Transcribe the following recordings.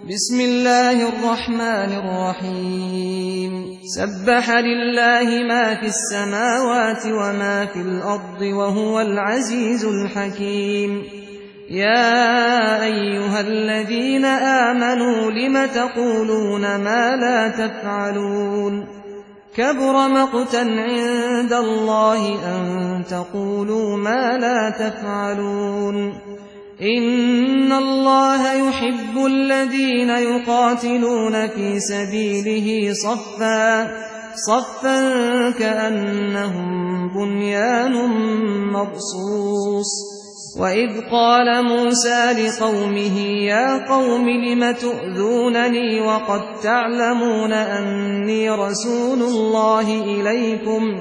بسم الله الرحمن الرحيم سبح لله ما في السماوات وما في الأرض وهو العزيز الحكيم يا أيها الذين آمنوا لم تقولون ما لا تفعلون كبر مقتا عند الله أن تقولوا ما لا تفعلون إن الله يحب الذين يقاتلون في سبيله صفا كأنهم بنيان مرصوص وإذ قال موسى لقومه يا قوم لم تؤذونني وقد تعلمون أني رسول الله إليكم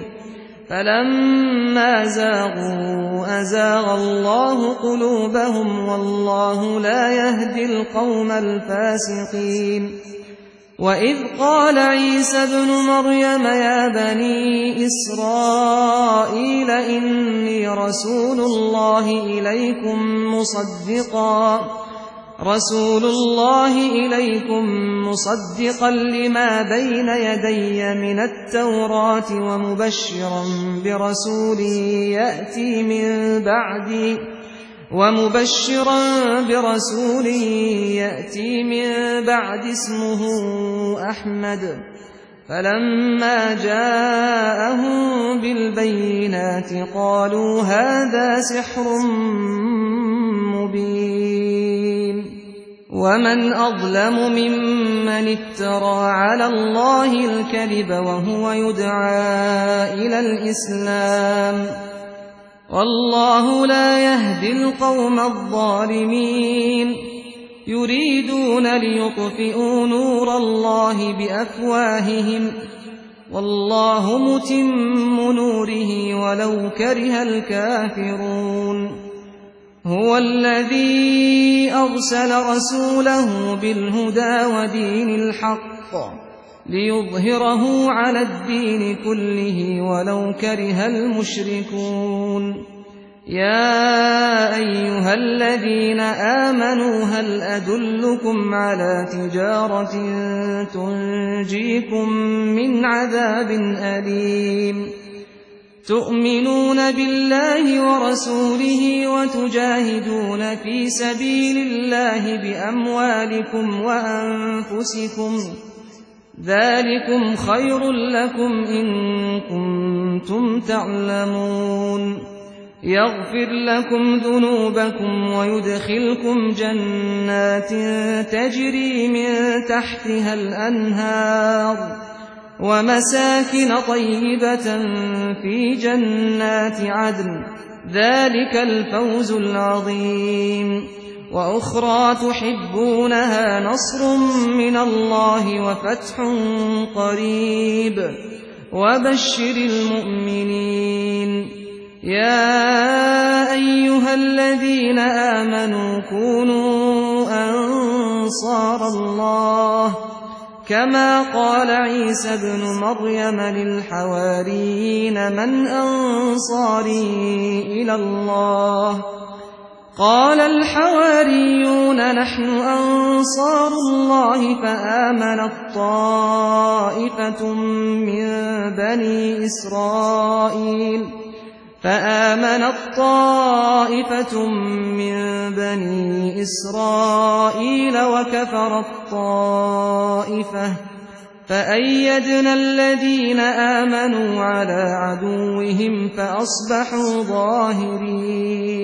فلما زاغوا أزاغ الله قلوبهم والله لا يهدي القوم الفاسقين وإذ قال عيسى ابن مريم يا بني إسرائيل إني رسول الله إليكم مصدقا لما بين يدي من التوراة ومبشرا برسول يأتي من بعد اسمه أحمد فلما جاءهم بالبينات قالوا هذا سحر مبين ومن أظلم ممن افترى على الله الكذب وهو يدعى إلى الإسلام والله لا يهدي القوم الظالمين يريدون ليطفئوا نور الله بأفواههم والله متم نوره ولو كره الكافرون هو الذي أرسل رسوله بالهدى ودين الحق ليظهره على الدين كله ولو كره المشركون يا أيها الذين آمنوا هل أدلكم على تجارة تنجيكم من عذاب أليم تؤمنون بالله ورسوله وتجاهدون في سبيل الله بأموالكم وأنفسكم ذلكم خير لكم إن كنتم تعلمون يغفر لكم ذنوبكم ويدخلكم جنات تجري من تحتها الأنهار ومساكن طيبة في جنات عدن ذلك الفوز العظيم وأخرى تحبونها نصر من الله وفتح قريب وبشر المؤمنين يا أيها الذين آمنوا كونوا أنصار الله كما قال عيسى ابن مريم للحواريين من أنصاري إلى الله قال الحواريون نحن أنصار الله فآمنت طائفة من بني إسرائيل وكفرت طائفة فأيدنا الذين آمنوا على عدوهم فأصبحوا ظاهرين